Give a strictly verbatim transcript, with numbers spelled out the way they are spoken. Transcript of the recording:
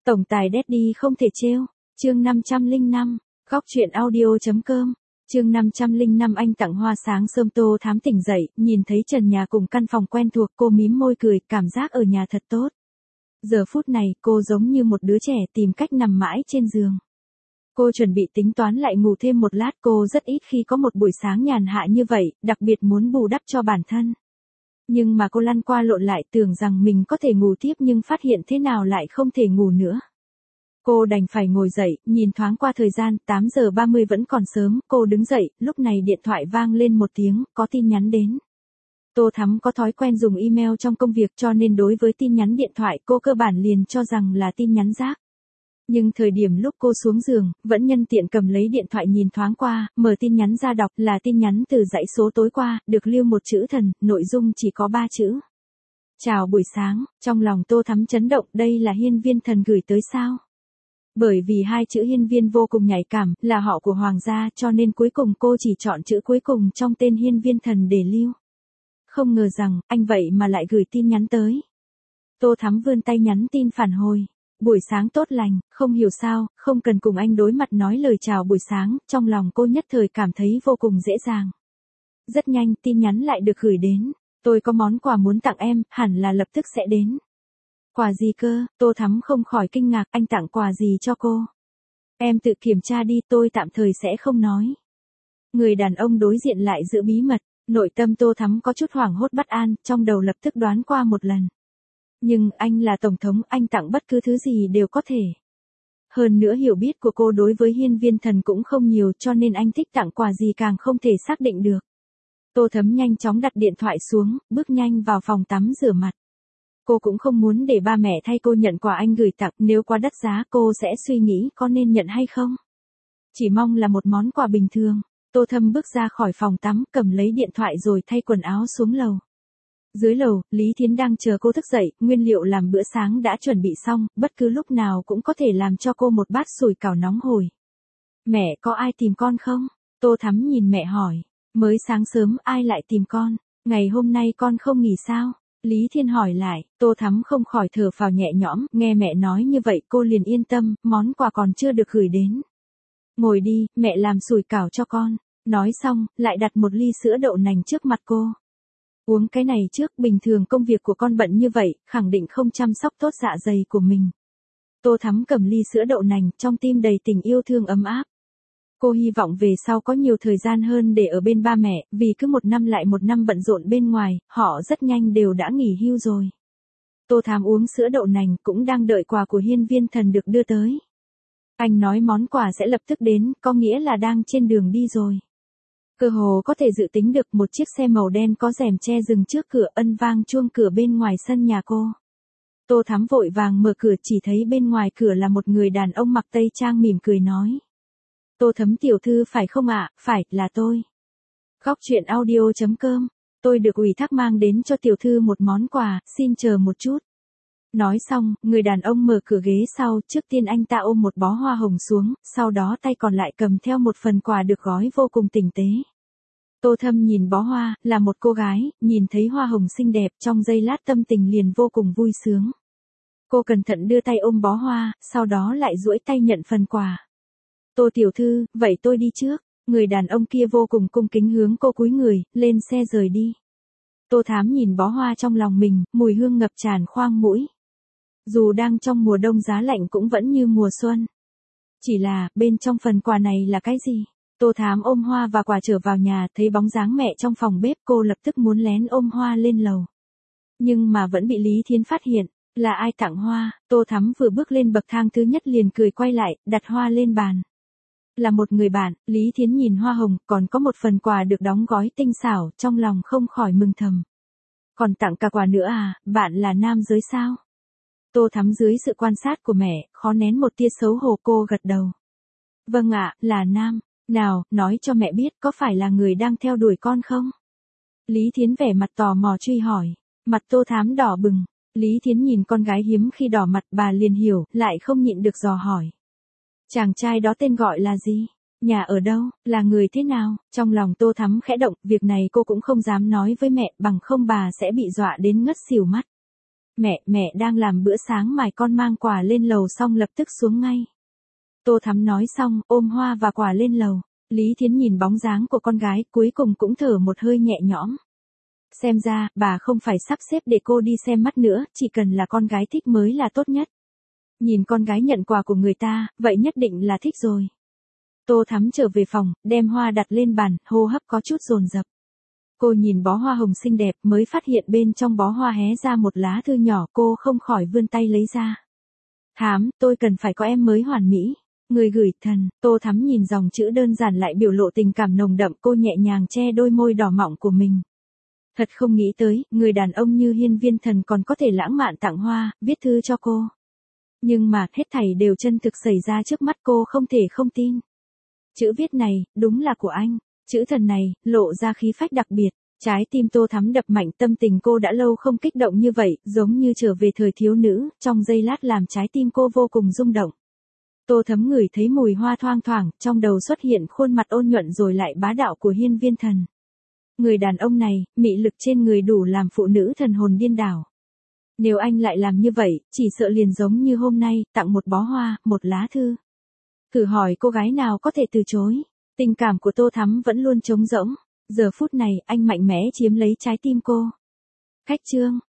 Tổng tài Daddy không thể trêu. Chương năm trăm lẻ năm, góc truyện audio.com. Chương năm trăm lẻ năm anh tặng hoa sáng sớm Tô Thám tỉnh dậy, nhìn thấy trần nhà cùng căn phòng quen thuộc, cô mím môi cười, cảm giác ở nhà thật tốt. Giờ phút này, cô giống như một đứa trẻ tìm cách nằm mãi trên giường. Cô chuẩn bị tính toán lại ngủ thêm một lát, cô rất ít khi có một buổi sáng nhàn hạ như vậy, đặc biệt muốn bù đắp cho bản thân. Nhưng mà cô lăn qua lộn lại tưởng rằng mình có thể ngủ tiếp nhưng phát hiện thế nào lại không thể ngủ nữa. Cô đành phải ngồi dậy, nhìn thoáng qua thời gian, tám giờ ba mươi vẫn còn sớm, cô đứng dậy, lúc này điện thoại vang lên một tiếng, có tin nhắn đến. Tô Thắm có thói quen dùng email trong công việc cho nên đối với tin nhắn điện thoại cô cơ bản liền cho rằng là tin nhắn rác. Nhưng thời điểm lúc cô xuống giường, vẫn nhân tiện cầm lấy điện thoại nhìn thoáng qua, mở tin nhắn ra đọc là tin nhắn từ dãy số tối qua, được lưu một chữ thần, nội dung chỉ có ba chữ. Chào buổi sáng, trong lòng Tô Thắm chấn động, đây là Hiên Viên Thần gửi tới sao? Bởi vì hai chữ Hiên Viên vô cùng nhạy cảm, là họ của Hoàng gia cho nên cuối cùng cô chỉ chọn chữ cuối cùng trong tên Hiên Viên Thần để lưu. Không ngờ rằng, anh vậy mà lại gửi tin nhắn tới. Tô Thắm vươn tay nhắn tin phản hồi. Buổi sáng tốt lành, không hiểu sao, không cần cùng anh đối mặt nói lời chào buổi sáng, trong lòng cô nhất thời cảm thấy vô cùng dễ dàng. Rất nhanh, tin nhắn lại được gửi đến. Tôi có món quà muốn tặng em, hẳn là lập tức sẽ đến. Quà gì cơ? Tô Thắm không khỏi kinh ngạc, anh tặng quà gì cho cô? Em tự kiểm tra đi, tôi tạm thời sẽ không nói. Người đàn ông đối diện lại giữ bí mật, nội tâm Tô Thắm có chút hoảng hốt bất an, trong đầu lập tức đoán qua một lần. Nhưng anh là tổng thống, anh tặng bất cứ thứ gì đều có thể. Hơn nữa hiểu biết của cô đối với Hiên Viên Thần cũng không nhiều cho nên anh thích tặng quà gì càng không thể xác định được. Tô Thắm nhanh chóng đặt điện thoại xuống, bước nhanh vào phòng tắm rửa mặt. Cô cũng không muốn để ba mẹ thay cô nhận quà anh gửi tặng, nếu quá đắt giá cô sẽ suy nghĩ có nên nhận hay không. Chỉ mong là một món quà bình thường. Tô Thắm bước ra khỏi phòng tắm, cầm lấy điện thoại rồi thay quần áo xuống lầu. Dưới lầu, Lý Thiến đang chờ cô thức dậy, nguyên liệu làm bữa sáng đã chuẩn bị xong, bất cứ lúc nào cũng có thể làm cho cô một bát sủi cảo nóng hổi. Mẹ, có ai tìm con không? Tô Thắm nhìn mẹ hỏi. Mới sáng sớm ai lại tìm con? Ngày hôm nay con không nghỉ sao? Lý Thiên hỏi lại, Tô Thắm không khỏi thở phào nhẹ nhõm, nghe mẹ nói như vậy cô liền yên tâm, món quà còn chưa được gửi đến. Ngồi đi, mẹ làm sủi cảo cho con. Nói xong, lại đặt một ly sữa đậu nành trước mặt cô. Uống cái này trước, bình thường công việc của con bận như vậy, khẳng định không chăm sóc tốt dạ dày của mình. Tô Thắm cầm ly sữa đậu nành, trong tim đầy tình yêu thương ấm áp. Cô hy vọng về sau có nhiều thời gian hơn để ở bên ba mẹ, vì cứ một năm lại một năm bận rộn bên ngoài, họ rất nhanh đều đã nghỉ hưu rồi. Tô Thắm uống sữa đậu nành cũng đang đợi quà của Hiên Viên Thần được đưa tới. Anh nói món quà sẽ lập tức đến, có nghĩa là đang trên đường đi rồi. Cơ hồ có thể dự tính được một chiếc xe màu đen có rèm che dừng trước cửa, ân vang chuông cửa bên ngoài sân nhà cô. Tô Thắm vội vàng mở cửa, chỉ thấy bên ngoài cửa là một người đàn ông mặc tây trang mỉm cười nói. Tô Thắm tiểu thư phải không ạ? Phải, là tôi. Góc truyện audio.com. Tôi được ủy thác mang đến cho tiểu thư một món quà, xin chờ một chút. Nói xong, người đàn ông mở cửa ghế sau, trước tiên anh ta ôm một bó hoa hồng xuống, sau đó tay còn lại cầm theo một phần quà được gói vô cùng tinh tế. Tô Thắm nhìn bó hoa, là một cô gái, nhìn thấy hoa hồng xinh đẹp, trong giây lát tâm tình liền vô cùng vui sướng. Cô cẩn thận đưa tay ôm bó hoa, sau đó lại duỗi tay nhận phần quà. Tô tiểu thư, vậy tôi đi trước. Người đàn ông kia vô cùng cung kính hướng cô cúi người, lên xe rời đi. Tô Thắm nhìn bó hoa trong lòng mình, mùi hương ngập tràn khoang mũi. Dù đang trong mùa đông giá lạnh cũng vẫn như mùa xuân. Chỉ là, bên trong phần quà này là cái gì? Tô Thắm ôm hoa và quà trở vào nhà, thấy bóng dáng mẹ trong phòng bếp, cô lập tức muốn lén ôm hoa lên lầu. Nhưng mà vẫn bị Lý Thiến phát hiện, là ai tặng hoa? Tô Thắm vừa bước lên bậc thang thứ nhất liền cười quay lại, đặt hoa lên bàn. Là một người bạn. Lý Thiến nhìn hoa hồng, còn có một phần quà được đóng gói tinh xảo, trong lòng không khỏi mừng thầm. Còn tặng cả quà nữa à, bạn là nam giới sao? Tô Thắm dưới sự quan sát của mẹ, khó nén một tia xấu hổ, cô gật đầu. Vâng ạ, là nam. Nào, nói cho mẹ biết có phải là người đang theo đuổi con không? Lý Thiến vẻ mặt tò mò truy hỏi. Mặt Tô Thắm đỏ bừng. Lý Thiến nhìn con gái hiếm khi đỏ mặt, bà liền hiểu, lại không nhịn được dò hỏi. Chàng trai đó tên gọi là gì? Nhà ở đâu? Là người thế nào? Trong lòng Tô Thắm khẽ động, việc này cô cũng không dám nói với mẹ, bằng không bà sẽ bị dọa đến ngất xỉu mắt. Mẹ, mẹ đang làm bữa sáng mài con mang quà lên lầu xong lập tức xuống ngay. Tô Thắm nói xong, ôm hoa và quà lên lầu. Lý Thiến nhìn bóng dáng của con gái, cuối cùng cũng thở một hơi nhẹ nhõm. Xem ra, bà không phải sắp xếp để cô đi xem mắt nữa, chỉ cần là con gái thích mới là tốt nhất. Nhìn con gái nhận quà của người ta, vậy nhất định là thích rồi. Tô Thắm trở về phòng, đem hoa đặt lên bàn, hô hấp có chút dồn dập. Cô nhìn bó hoa hồng xinh đẹp, mới phát hiện bên trong bó hoa hé ra một lá thư nhỏ, cô không khỏi vươn tay lấy ra. Thắm, tôi cần phải có em mới hoàn mỹ. Người gửi thần. Tô Thắm nhìn dòng chữ đơn giản lại biểu lộ tình cảm nồng đậm, cô nhẹ nhàng che đôi môi đỏ mọng của mình. Thật không nghĩ tới, người đàn ông như Hiên Viên Thần còn có thể lãng mạn tặng hoa, viết thư cho cô. Nhưng mà, hết thảy đều chân thực xảy ra trước mắt, cô không thể không tin. Chữ viết này, đúng là của anh. Chữ thần này, lộ ra khí phách đặc biệt. Trái tim Tô Thắm đập mạnh, tâm tình cô đã lâu không kích động như vậy, giống như trở về thời thiếu nữ, trong giây lát làm trái tim cô vô cùng rung động. Tô Thắm ngửi thấy mùi hoa thoang thoảng, trong đầu xuất hiện khuôn mặt ôn nhuận rồi lại bá đạo của Hiên Viên Thần. Người đàn ông này, mị lực trên người đủ làm phụ nữ thần hồn điên đảo. Nếu anh lại làm như vậy, chỉ sợ liền giống như hôm nay, tặng một bó hoa, một lá thư. Thử hỏi cô gái nào có thể từ chối. Tình cảm của Tô Thắm vẫn luôn trống rỗng. Giờ phút này, anh mạnh mẽ chiếm lấy trái tim cô. Khách trương.